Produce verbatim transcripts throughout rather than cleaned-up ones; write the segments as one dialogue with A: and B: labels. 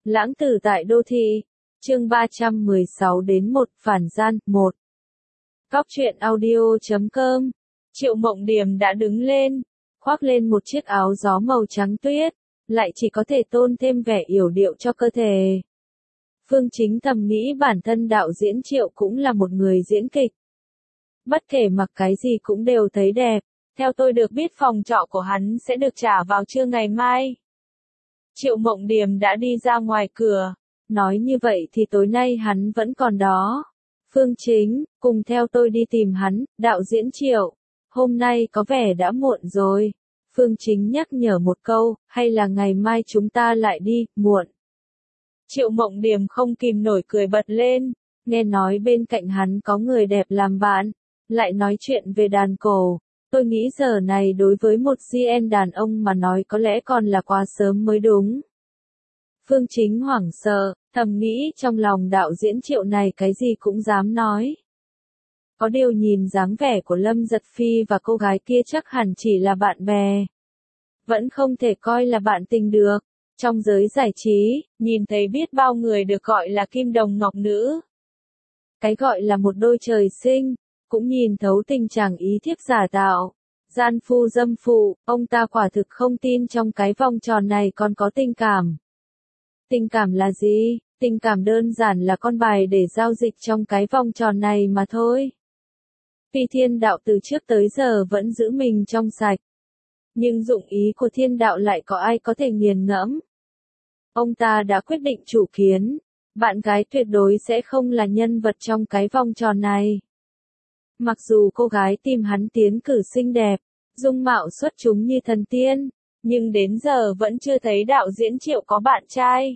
A: Lãng tử tại đô thị. Chương ba trăm mười sáu đến một phản gian, một. Cóc truyện audio chấm com. Triệu Mộng Điềm đã đứng lên, khoác lên một chiếc áo gió màu trắng tuyết, lại chỉ có thể tôn thêm vẻ yểu điệu cho cơ thể. Phương Chính thầm nghĩ bản thân đạo diễn Triệu cũng là một người diễn kịch. Bất kể mặc cái gì cũng đều thấy đẹp. Theo tôi được biết phòng trọ của hắn sẽ được trả vào trưa ngày mai. Triệu Mộng Điềm đã đi ra ngoài cửa. Nói như vậy thì tối nay hắn vẫn còn đó. Phương Chính, cùng theo tôi đi tìm hắn, đạo diễn Triệu. Hôm nay có vẻ đã muộn rồi. Phương Chính nhắc nhở một câu, hay là ngày mai chúng ta lại đi, muộn. Triệu Mộng Điềm không kìm nổi cười bật lên. Nghe nói bên cạnh hắn có người đẹp làm bạn. Lại nói chuyện về đàn cổ. Tôi nghĩ giờ này đối với một gi en đàn ông mà nói có lẽ còn là quá sớm mới đúng. Phương Chính hoảng sợ, thầm nghĩ trong lòng đạo diễn Triệu này cái gì cũng dám nói. Có điều nhìn dáng vẻ của Lâm Giật Phi và cô gái kia chắc hẳn chỉ là bạn bè. Vẫn không thể coi là bạn tình được. Trong giới giải trí, nhìn thấy biết bao người được gọi là kim đồng ngọc nữ. Cái gọi là một đôi trời sinh. Cũng nhìn thấu tình trạng ý thiếp giả tạo, gian phu dâm phụ, ông ta quả thực không tin trong cái vòng tròn này còn có tình cảm. Tình cảm là gì? Tình cảm đơn giản là con bài để giao dịch trong cái vòng tròn này mà thôi. Vì thiên đạo từ trước tới giờ vẫn giữ mình trong sạch. Nhưng dụng ý của thiên đạo lại có ai có thể nghiền ngẫm. Ông ta đã quyết định chủ kiến, bạn gái tuyệt đối sẽ không là nhân vật trong cái vòng tròn này. Mặc dù cô gái tìm hắn tiến cử xinh đẹp, dung mạo xuất chúng như thần tiên, nhưng đến giờ vẫn chưa thấy đạo diễn Triệu có bạn trai.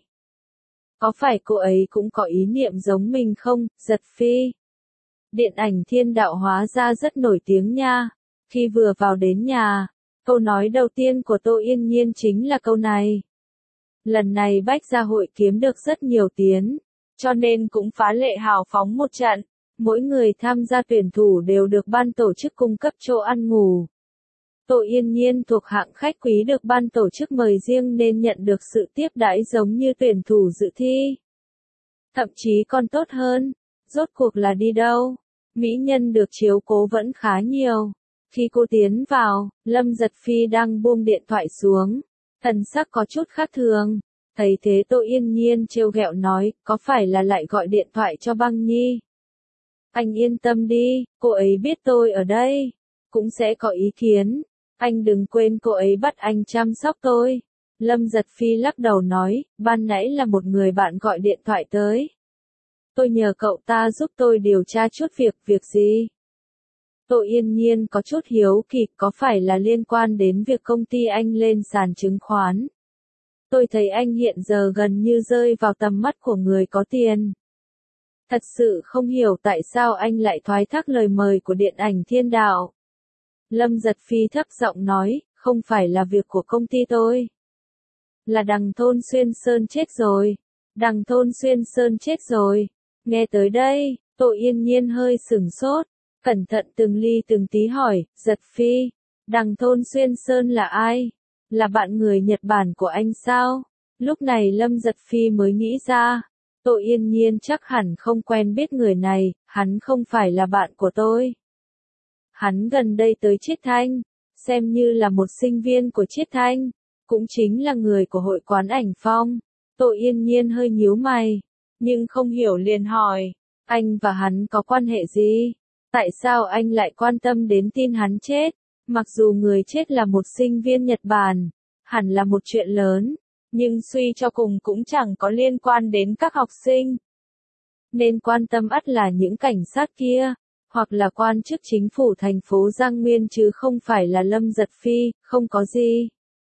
A: Có phải cô ấy cũng có ý niệm giống mình không, Giật Phi? Điện ảnh Thiên Đạo hóa ra rất nổi tiếng nha. Khi vừa vào đến nhà, câu nói đầu tiên của Tô Yên Nhiên chính là câu này. Lần này Bách Gia Hội kiếm được rất nhiều tiền, cho nên cũng phá lệ hào phóng một trận. Mỗi người tham gia tuyển thủ đều được ban tổ chức cung cấp chỗ ăn ngủ. Tô Yên Nhiên thuộc hạng khách quý được ban tổ chức mời riêng nên nhận được sự tiếp đãi giống như tuyển thủ dự thi. Thậm chí còn tốt hơn. Rốt cuộc là đi đâu? Mỹ nhân được chiếu cố vẫn khá nhiều. Khi cô tiến vào, Lâm Giật Phi đang buông điện thoại xuống. Thần sắc có chút khác thường. Thấy thế Tô Yên Nhiên trêu ghẹo nói, có phải là lại gọi điện thoại cho Băng Nhi? Anh yên tâm đi, cô ấy biết tôi ở đây, cũng sẽ có ý kiến. Anh đừng quên cô ấy bắt anh chăm sóc tôi. Lâm Giật Phi lắc đầu nói, ban nãy là một người bạn gọi điện thoại tới. Tôi nhờ cậu ta giúp tôi điều tra chút việc, việc gì? Tô Yên Nhiên có chút hiếu kỳ, có phải là liên quan đến việc công ty anh lên sàn chứng khoán? Tôi thấy anh hiện giờ gần như rơi vào tầm mắt của người có tiền. Thật sự không hiểu tại sao anh lại thoái thác lời mời của điện ảnh Thiên Đạo. Lâm Giật Phi thấp giọng nói, không phải là việc của công ty tôi. Là Đằng Thôn Xuyên Sơn chết rồi. Đằng Thôn Xuyên Sơn chết rồi. Nghe tới đây, Tô Yên Nhiên hơi sửng sốt, cẩn thận từng ly từng tí hỏi, Giật Phi, Đằng Thôn Xuyên Sơn là ai? Là bạn người Nhật Bản của anh sao? Lúc này Lâm Giật Phi mới nghĩ ra. Tô Yên Nhiên chắc hẳn không quen biết người này, hắn không phải là bạn của tôi. Hắn gần đây tới Chiết Thanh, xem như là một sinh viên của Chiết Thanh, cũng chính là người của hội quán ảnh Phong. Tô Yên Nhiên hơi nhíu mày, nhưng không hiểu liền hỏi, anh và hắn có quan hệ gì? Tại sao anh lại quan tâm đến tin hắn chết? Mặc dù người chết là một sinh viên Nhật Bản, hẳn là một chuyện lớn. Nhưng suy cho cùng cũng chẳng có liên quan đến các học sinh. Nên quan tâm ắt là những cảnh sát kia, hoặc là quan chức chính phủ thành phố Giang Nguyên chứ không phải là Lâm Giật Phi, không có gì.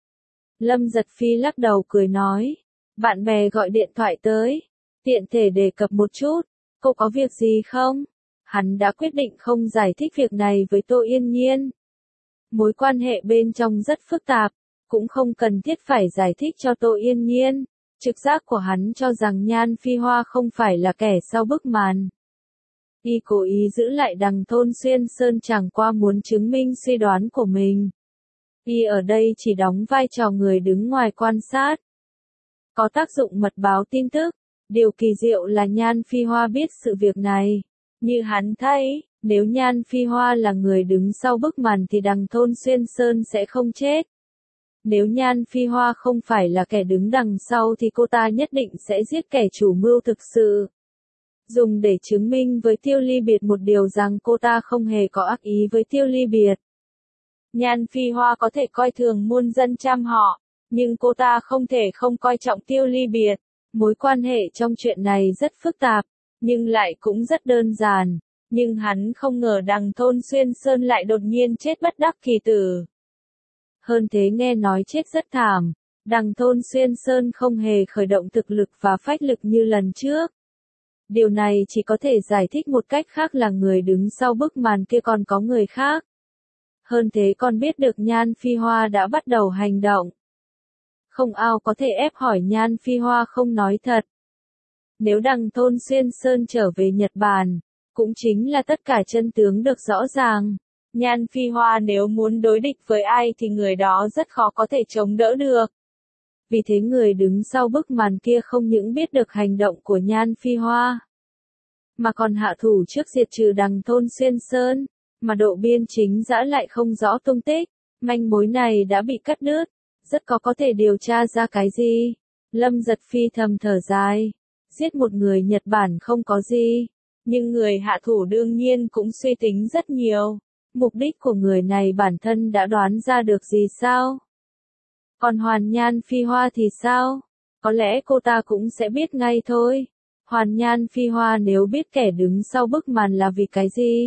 A: Lâm Giật Phi lắc đầu cười nói, bạn bè gọi điện thoại tới, tiện thể đề cập một chút, cô có việc gì không? Hắn đã quyết định không giải thích việc này với Tô Yên Nhiên. Mối quan hệ bên trong rất phức tạp. Cũng không cần thiết phải giải thích cho Tô Yên Nhiên. Trực giác của hắn cho rằng Nhan Phi Hoa không phải là kẻ sau bức màn. Y cố ý giữ lại Đằng Thôn Xuyên Sơn chẳng qua muốn chứng minh suy đoán của mình. Y ở đây chỉ đóng vai trò người đứng ngoài quan sát. có tác dụng mật báo tin tức. Điều kỳ diệu là Nhan Phi Hoa biết sự việc này. Như hắn thấy, nếu Nhan Phi Hoa là người đứng sau bức màn thì đằng Thôn Xuyên Sơn sẽ không chết. Nếu Nhan Phi Hoa không phải là kẻ đứng đằng sau thì cô ta nhất định sẽ giết kẻ chủ mưu thực sự. Dùng để chứng minh với Tiêu Ly Biệt một điều rằng cô ta không hề có ác ý với Tiêu Ly Biệt. Nhan Phi Hoa có thể coi thường muôn dân trăm họ, nhưng cô ta không thể không coi trọng Tiêu Ly Biệt. Mối quan hệ trong chuyện này rất phức tạp, nhưng lại cũng rất đơn giản. Nhưng hắn không ngờ đằng Thôn Xuyên Sơn lại đột nhiên chết bất đắc kỳ tử. Hơn thế nghe nói chết rất thảm, đằng Thôn Xuyên Sơn không hề khởi động thực lực và phách lực như lần trước. Điều này chỉ có thể giải thích một cách khác là người đứng sau bức màn kia còn có người khác. Hơn thế còn biết được Nhan Phi Hoa đã bắt đầu hành động. Không ai có thể ép hỏi Nhan Phi Hoa không nói thật. Nếu đằng Thôn Xuyên Sơn trở về Nhật Bản, cũng chính là tất cả chân tướng được rõ ràng. Nhan Phi Hoa nếu muốn đối địch với ai thì người đó rất khó có thể chống đỡ được. Vì thế người đứng sau bức màn kia không những biết được hành động của Nhan Phi Hoa, mà còn hạ thủ trước diệt trừ đằng Thôn Xuyên Sơn, mà Độ Biên chính giã lại không rõ tung tích. Manh mối này đã bị cắt đứt, rất có có thể điều tra ra cái gì. Lâm Giật Phi thầm thở dài, giết một người Nhật Bản không có gì, nhưng người hạ thủ đương nhiên cũng suy tính rất nhiều. Mục đích của người này bản thân đã đoán ra được gì sao? Còn Hoàn Nhan Phi Hoa thì sao? Có lẽ cô ta cũng sẽ biết ngay thôi. Hoàn Nhan Phi Hoa nếu biết kẻ đứng sau bức màn là vì cái gì,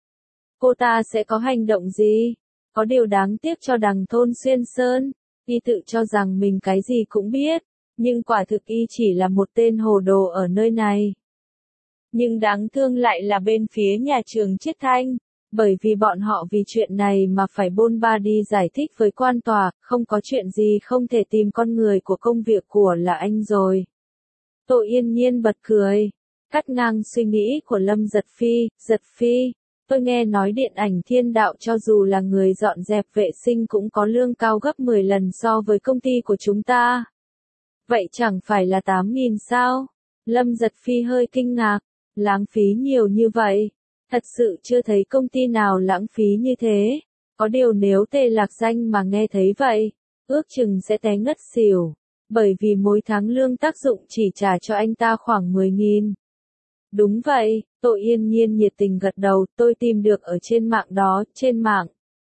A: cô ta sẽ có hành động gì? Có điều đáng tiếc cho đằng Thôn Xuyên Sơn, y tự cho rằng mình cái gì cũng biết, nhưng quả thực y chỉ là một tên hồ đồ ở nơi này. Nhưng đáng thương lại là bên phía nhà trường Chiết Thanh, bởi vì bọn họ vì chuyện này mà phải bôn ba đi giải thích với quan tòa, không có chuyện gì không thể tìm con người của công việc của là anh rồi. Tô Yên Nhiên bật cười, cắt ngang suy nghĩ của Lâm Giật Phi. Giật Phi, tôi nghe nói điện ảnh Thiên Đạo cho dù là người dọn dẹp vệ sinh cũng có lương cao gấp mười lần so với công ty của chúng ta. Vậy chẳng phải là tám nghìn sao? Lâm Giật Phi hơi kinh ngạc, lãng phí nhiều như vậy. Thật sự chưa thấy công ty nào lãng phí như thế. Có điều nếu Tề Lạc Danh mà nghe thấy vậy, ước chừng sẽ té ngất xỉu. Bởi vì mỗi tháng lương tác dụng chỉ trả cho anh ta khoảng mười nghìn. Đúng vậy, Tô Yên Nhiên nhiệt tình gật đầu, tôi tìm được ở trên mạng đó, trên mạng.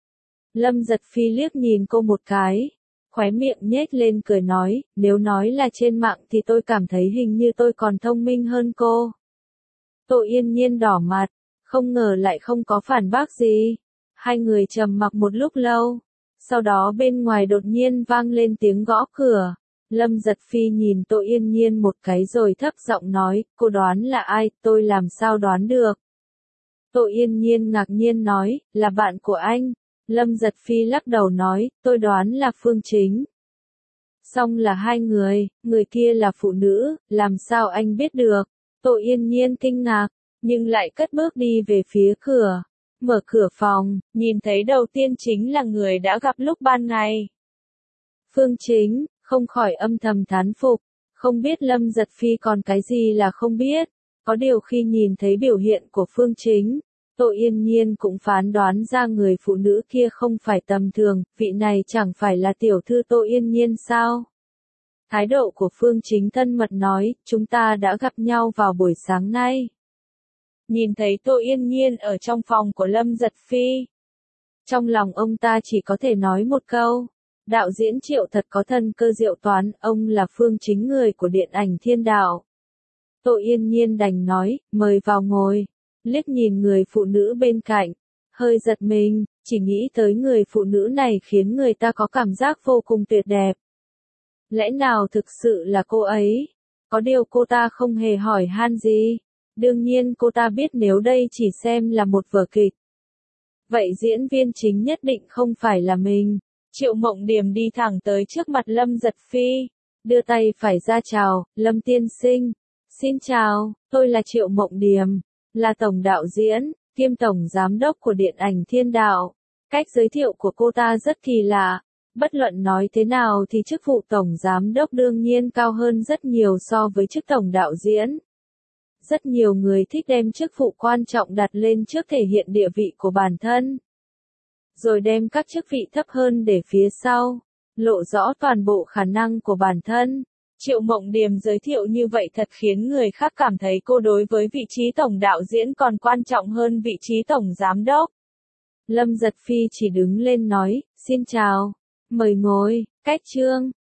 A: Lâm Giật Phi liếc nhìn cô một cái, khóe miệng nhếch lên cười nói, nếu nói là trên mạng thì tôi cảm thấy hình như tôi còn thông minh hơn cô. Tô Yên Nhiên đỏ mặt, không ngờ lại không có phản bác gì. Hai người trầm mặc một lúc lâu, sau đó bên ngoài đột nhiên vang lên tiếng gõ cửa. Lâm Giật Phi nhìn Tô Yên Nhiên một cái rồi thấp giọng nói, cô đoán là ai, tôi làm sao đoán được. Tô Yên Nhiên ngạc nhiên nói, là bạn của anh. Lâm Giật Phi lắc đầu nói, tôi đoán là Phương Chính. Xong là hai người, người kia là phụ nữ, làm sao anh biết được. Tô Yên Nhiên kinh ngạc, nhưng lại cất bước đi về phía cửa. Mở cửa phòng, nhìn thấy đầu tiên chính là người đã gặp lúc ban ngày. Phương Chính, không khỏi âm thầm thán phục, không biết Lâm Giật Phi còn cái gì là không biết. Có điều khi nhìn thấy biểu hiện của Phương Chính, Tô Yên Nhiên cũng phán đoán ra người phụ nữ kia không phải tầm thường, vị này chẳng phải là tiểu thư Tô Yên Nhiên sao? Thái độ của Phương Chính thân mật nói, chúng ta đã gặp nhau vào buổi sáng nay. Nhìn thấy Tô Yên Nhiên ở trong phòng của Lâm Giật Phi, trong lòng ông ta chỉ có thể nói một câu, đạo diễn Triệu thật có thần cơ diệu toán, ông là Phương Chính người của điện ảnh Thiên Đạo. Tô Yên Nhiên đành nói, mời vào ngồi, liếc nhìn người phụ nữ bên cạnh, hơi giật mình, chỉ nghĩ tới người phụ nữ này khiến người ta có cảm giác vô cùng tuyệt đẹp. Lẽ nào thực sự là cô ấy? Có điều cô ta không hề hỏi han gì. Đương nhiên cô ta biết nếu đây chỉ xem là một vở kịch, vậy diễn viên chính nhất định không phải là mình. Triệu Mộng Điềm đi thẳng tới trước mặt Lâm Giật Phi, đưa tay phải ra chào, Lâm tiên sinh. Xin chào, tôi là Triệu Mộng Điềm, là tổng đạo diễn, kiêm tổng giám đốc của điện ảnh Thiên Đạo. Cách giới thiệu của cô ta rất kỳ lạ, Bất luận nói thế nào thì chức vụ tổng giám đốc đương nhiên cao hơn rất nhiều so với chức tổng đạo diễn. Rất nhiều người thích đem chức vụ quan trọng đặt lên trước thể hiện địa vị của bản thân, rồi đem các chức vị thấp hơn để phía sau, lộ rõ toàn bộ khả năng của bản thân. Triệu Mộng Điềm giới thiệu như vậy thật khiến người khác cảm thấy cô đối với vị trí tổng đạo diễn còn quan trọng hơn vị trí tổng giám đốc. Lâm Giật Phi chỉ đứng lên nói, xin chào, mời ngồi, cách chương.